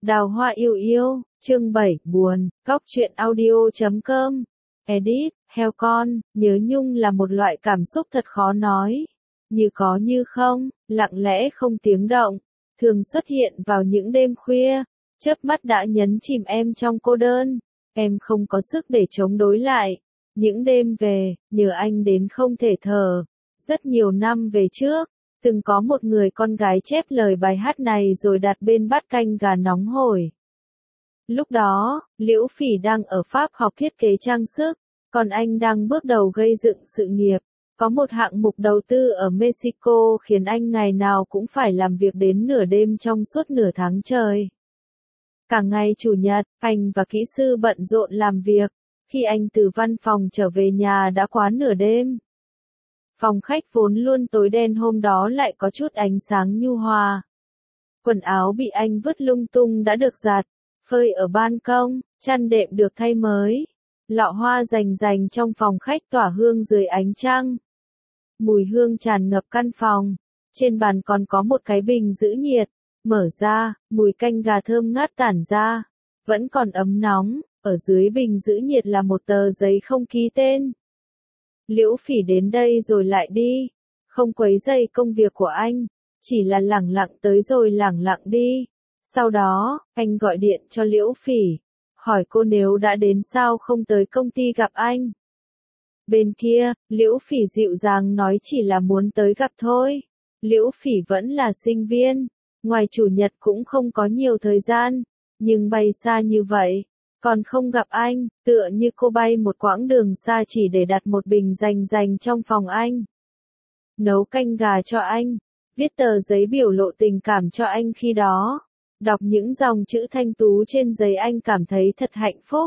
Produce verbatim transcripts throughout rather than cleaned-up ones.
Đào hoa yêu yêu, chương bảy, buồn, góc truyện audio chấm com. Edit, heo con, nhớ nhung là một loại cảm xúc thật khó nói. Như có như không, lặng lẽ không tiếng động, thường xuất hiện vào những đêm khuya, chớp mắt đã nhấn chìm em trong cô đơn. Em không có sức để chống đối lại. Những đêm về, nhớ anh đến không thể thở. Rất nhiều năm về trước, từng có một người con gái chép lời bài hát này rồi đặt bên bát canh gà nóng hổi. Lúc đó, Liễu Phỉ đang ở Pháp học thiết kế trang sức, còn anh đang bước đầu gây dựng sự nghiệp. Có một hạng mục đầu tư ở Mexico khiến anh ngày nào cũng phải làm việc đến nửa đêm trong suốt nửa tháng trời. Cả ngày chủ nhật, anh và kỹ sư bận rộn làm việc. Khi anh từ văn phòng trở về nhà đã quá nửa đêm. Phòng khách vốn luôn tối đen hôm đó lại có chút ánh sáng nhu hòa. Quần áo bị anh vứt lung tung đã được giặt, phơi ở ban công, chăn đệm được thay mới. Lọ hoa rành rành trong phòng khách tỏa hương dưới ánh trăng. Mùi hương tràn ngập căn phòng. Trên bàn còn có một cái bình giữ nhiệt. Mở ra, mùi canh gà thơm ngát tản ra. Vẫn còn ấm nóng, ở dưới bình giữ nhiệt là một tờ giấy không ký tên. Liễu Phỉ đến đây rồi lại đi, không quấy rầy công việc của anh, chỉ là lẳng lặng tới rồi lẳng lặng đi. Sau đó, anh gọi điện cho Liễu Phỉ, hỏi cô nếu đã đến sao không tới công ty gặp anh. Bên kia, Liễu Phỉ dịu dàng nói chỉ là muốn tới gặp thôi. Liễu Phỉ vẫn là sinh viên, ngoài chủ nhật cũng không có nhiều thời gian, nhưng bay xa như vậy. Còn không gặp anh, tựa như cô bay một quãng đường xa chỉ để đặt một bình rành rành trong phòng anh. Nấu canh gà cho anh, viết tờ giấy biểu lộ tình cảm cho anh khi đó. Đọc những dòng chữ thanh tú trên giấy anh cảm thấy thật hạnh phúc.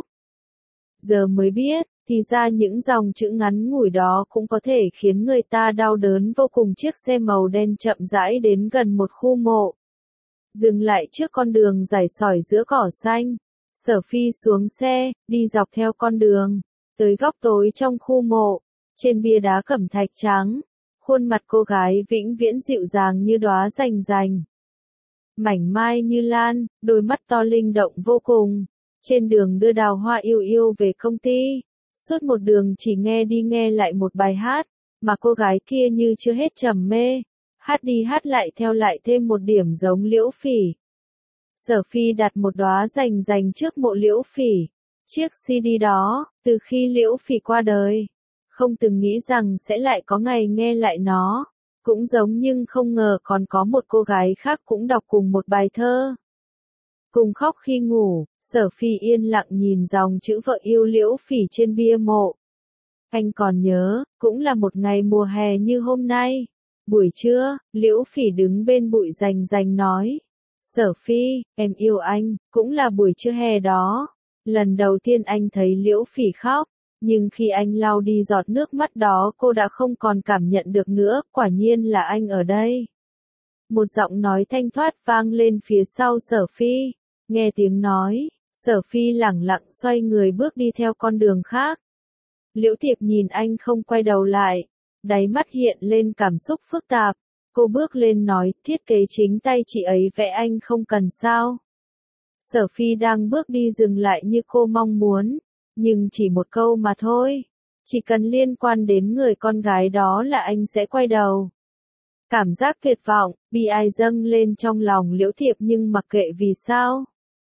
Giờ mới biết, thì ra những dòng chữ ngắn ngủi đó cũng có thể khiến người ta đau đớn vô cùng. Chiếc xe màu đen chậm rãi đến gần một khu mộ. Dừng lại trước con đường rải sỏi giữa cỏ xanh. Sở Phi xuống xe, đi dọc theo con đường, tới góc tối trong khu mộ, trên bia đá cẩm thạch trắng, khuôn mặt cô gái vĩnh viễn dịu dàng như đóa rành rành. Mảnh mai như lan, đôi mắt to linh động vô cùng. Trên đường đưa Đào Hoa yêu yêu về công ty, suốt một đường chỉ nghe đi nghe lại một bài hát, mà cô gái kia như chưa hết trầm mê, hát đi hát lại theo lại thêm một điểm giống Liễu Phỉ. Sở Phi đặt một đóa rành rành trước mộ Liễu Phỉ. Chiếc xê đê đó, từ khi Liễu Phỉ qua đời, không từng nghĩ rằng sẽ lại có ngày nghe lại nó. Cũng giống nhưng không ngờ còn có một cô gái khác cũng đọc cùng một bài thơ. Cùng khóc khi ngủ, Sở Phi yên lặng nhìn dòng chữ vợ yêu Liễu Phỉ trên bia mộ. Anh còn nhớ, cũng là một ngày mùa hè như hôm nay. Buổi trưa, Liễu Phỉ đứng bên bụi rành rành nói. Sở Phi, em yêu anh, cũng là buổi trưa hè đó. Lần đầu tiên anh thấy Liễu Phỉ khóc, nhưng khi anh lau đi giọt nước mắt đó cô đã không còn cảm nhận được nữa, quả nhiên là anh ở đây. Một giọng nói thanh thoát vang lên phía sau Sở Phi, nghe tiếng nói, Sở Phi lẳng lặng xoay người bước đi theo con đường khác. Liễu Thiệp nhìn anh không quay đầu lại, đáy mắt hiện lên cảm xúc phức tạp. Cô bước lên nói, thiết kế chính tay chị ấy vẽ anh không cần sao. Sở Phi đang bước đi dừng lại như cô mong muốn, nhưng chỉ một câu mà thôi. Chỉ cần liên quan đến người con gái đó là anh sẽ quay đầu. Cảm giác tuyệt vọng, bi ai dâng lên trong lòng Liễu Thiệp nhưng mặc kệ vì sao.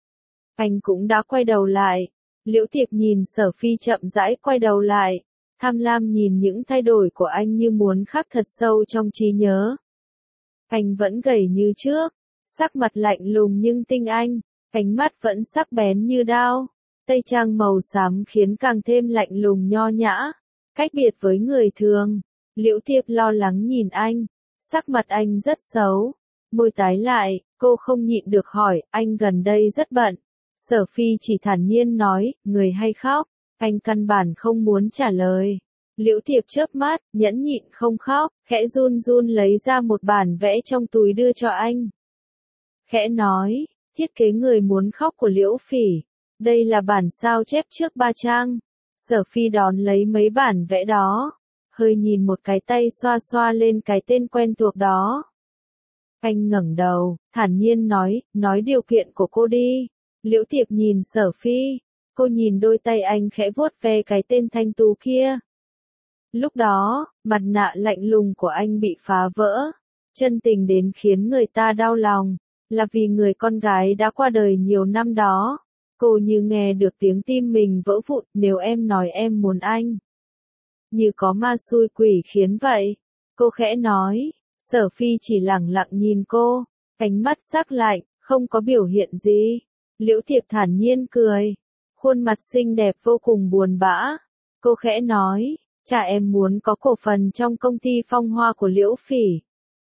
Anh cũng đã quay đầu lại. Liễu Thiệp nhìn Sở Phi chậm rãi quay đầu lại. Tham lam nhìn những thay đổi của anh như muốn khắc thật sâu trong trí nhớ. Anh vẫn gầy như trước, sắc mặt lạnh lùng nhưng tinh anh, ánh mắt vẫn sắc bén như đao, tây trang màu xám khiến càng thêm lạnh lùng nho nhã, cách biệt với người thường. Liễu Thiệp lo lắng nhìn anh, sắc mặt anh rất xấu, môi tái lại, cô không nhịn được hỏi, anh gần đây rất bận. Sở Phi chỉ thản nhiên nói, người hay khóc, anh căn bản không muốn trả lời. Liễu Thiệp chớp mắt, nhẫn nhịn không khóc, khẽ run run lấy ra một bản vẽ trong túi đưa cho anh. Khẽ nói, thiết kế người muốn khóc của Liễu Phỉ. Đây là bản sao chép trước ba trang. Sở Phi đón lấy mấy bản vẽ đó, hơi nhìn một cái tay xoa xoa lên cái tên quen thuộc đó. Anh ngẩng đầu, thản nhiên nói, nói điều kiện của cô đi. Liễu Thiệp nhìn Sở Phi, cô nhìn đôi tay anh khẽ vuốt ve cái tên thanh tú kia. Lúc đó, mặt nạ lạnh lùng của anh bị phá vỡ, chân tình đến khiến người ta đau lòng, là vì người con gái đã qua đời nhiều năm đó. Cô như nghe được tiếng tim mình vỡ vụn, nếu em nói em muốn anh. Như có ma xui quỷ khiến vậy. Cô khẽ nói, Sở Phi chỉ lẳng lặng nhìn cô, ánh mắt sắc lạnh, không có biểu hiện gì. Liễu Thiệp thản nhiên cười, khuôn mặt xinh đẹp vô cùng buồn bã. Cô khẽ nói, cha em muốn có cổ phần trong công ty Phong Hoa của Liễu Phỉ.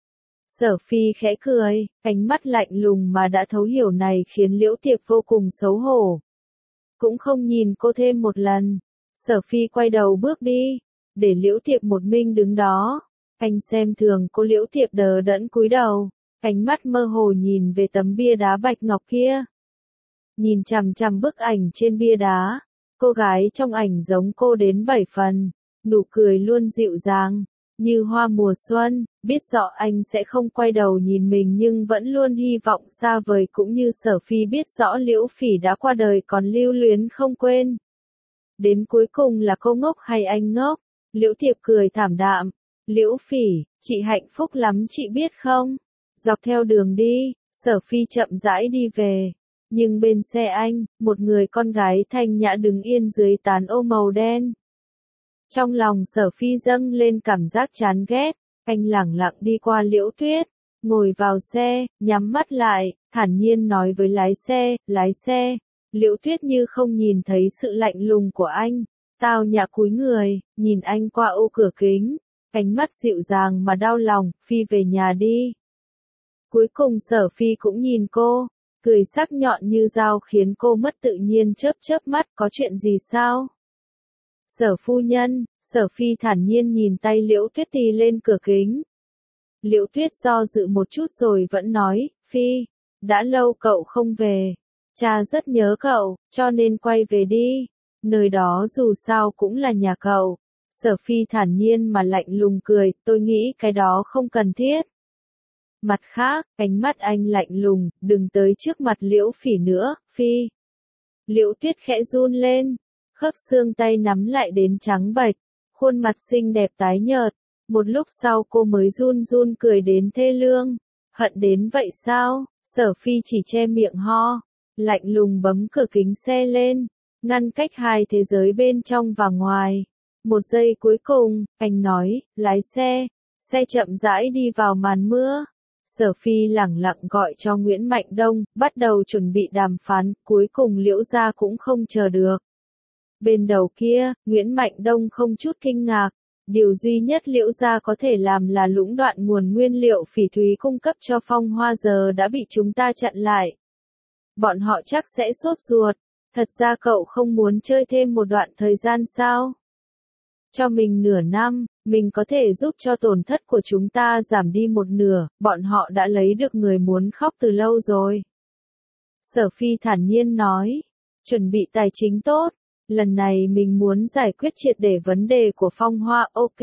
Sở Phi khẽ cười, ánh mắt lạnh lùng mà đã thấu hiểu này khiến Liễu Thiệp vô cùng xấu hổ. Cũng không nhìn cô thêm một lần. Sở Phi quay đầu bước đi, để Liễu Thiệp một mình đứng đó. Anh xem thường cô. Liễu Thiệp đờ đẫn cúi đầu, ánh mắt mơ hồ nhìn về tấm bia đá bạch ngọc kia. Nhìn chằm chằm bức ảnh trên bia đá, cô gái trong ảnh giống cô đến bảy phần, nụ cười luôn dịu dàng, như hoa mùa xuân, biết rõ anh sẽ không quay đầu nhìn mình nhưng vẫn luôn hy vọng xa vời, cũng như Sở Phi biết rõ Liễu Phỉ đã qua đời còn lưu luyến không quên. Đến cuối cùng là cô ngốc hay anh ngốc? Liễu Thiệp cười thảm đạm, Liễu Phỉ, chị hạnh phúc lắm chị biết không? Dọc theo đường đi, Sở Phi chậm rãi đi về. Nhưng bên xe anh, một người con gái thanh nhã đứng yên dưới tán ô màu đen. Trong lòng Sở Phi dâng lên cảm giác chán ghét, anh lẳng lặng đi qua Liễu Tuyết, ngồi vào xe, nhắm mắt lại, thản nhiên nói với lái xe, lái xe. Liễu Tuyết như không nhìn thấy sự lạnh lùng của anh, tao nhã cúi người, nhìn anh qua ô cửa kính, ánh mắt dịu dàng mà đau lòng, Phi về nhà đi. Cuối cùng Sở Phi cũng nhìn cô, cười sắc nhọn như dao khiến cô mất tự nhiên chớp chớp mắt, có chuyện gì sao? Sở phu nhân, Sở Phi thản nhiên nhìn tay Liễu Tuyết tì lên cửa kính. Liễu Tuyết do dự một chút rồi vẫn nói, Phi, đã lâu cậu không về. Cha rất nhớ cậu, cho nên quay về đi. Nơi đó dù sao cũng là nhà cậu. Sở Phi thản nhiên mà lạnh lùng cười, tôi nghĩ cái đó không cần thiết. Mặt khác, ánh mắt anh lạnh lùng, đừng tới trước mặt Liễu Phỉ nữa, Phi. Liễu Tuyết khẽ run lên, khớp xương tay nắm lại đến trắng bệch, khuôn mặt xinh đẹp tái nhợt. Một lúc sau cô mới run run cười đến thê lương. Hận đến vậy sao? Sở Phi chỉ che miệng ho, lạnh lùng bấm cửa kính xe lên, ngăn cách hai thế giới bên trong và ngoài. Một giây cuối cùng, anh nói, lái xe. Xe chậm rãi đi vào màn mưa. Sở Phi lẳng lặng gọi cho Nguyễn Mạnh Đông, bắt đầu chuẩn bị đàm phán, cuối cùng Liễu gia cũng không chờ được. Bên đầu kia, Nguyễn Mạnh Đông không chút kinh ngạc, điều duy nhất Liễu gia có thể làm là lũng đoạn nguồn nguyên liệu phỉ thúy cung cấp cho Phong Hoa giờ đã bị chúng ta chặn lại. Bọn họ chắc sẽ sốt ruột, thật ra cậu không muốn chơi thêm một đoạn thời gian sao? Cho mình nửa năm, mình có thể giúp cho tổn thất của chúng ta giảm đi một nửa, bọn họ đã lấy được người muốn khóc từ lâu rồi. Sở Phi thản nhiên nói, chuẩn bị tài chính tốt, lần này mình muốn giải quyết triệt để vấn đề của Phong Hoa, ok.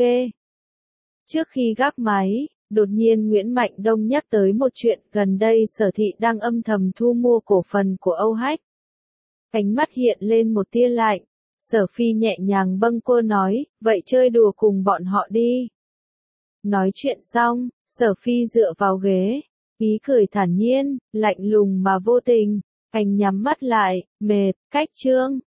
Trước khi gác máy, đột nhiên Nguyễn Mạnh Đông nhắc tới một chuyện, gần đây Sở Thị đang âm thầm thu mua cổ phần của Âu Hách. Ánh mắt hiện lên một tia lạnh. Sở Phi nhẹ nhàng bâng quơ nói, vậy chơi đùa cùng bọn họ đi. Nói chuyện xong, Sở Phi dựa vào ghế, ý cười thản nhiên, lạnh lùng mà vô tình. Anh nhắm mắt lại, mệt, cách chương.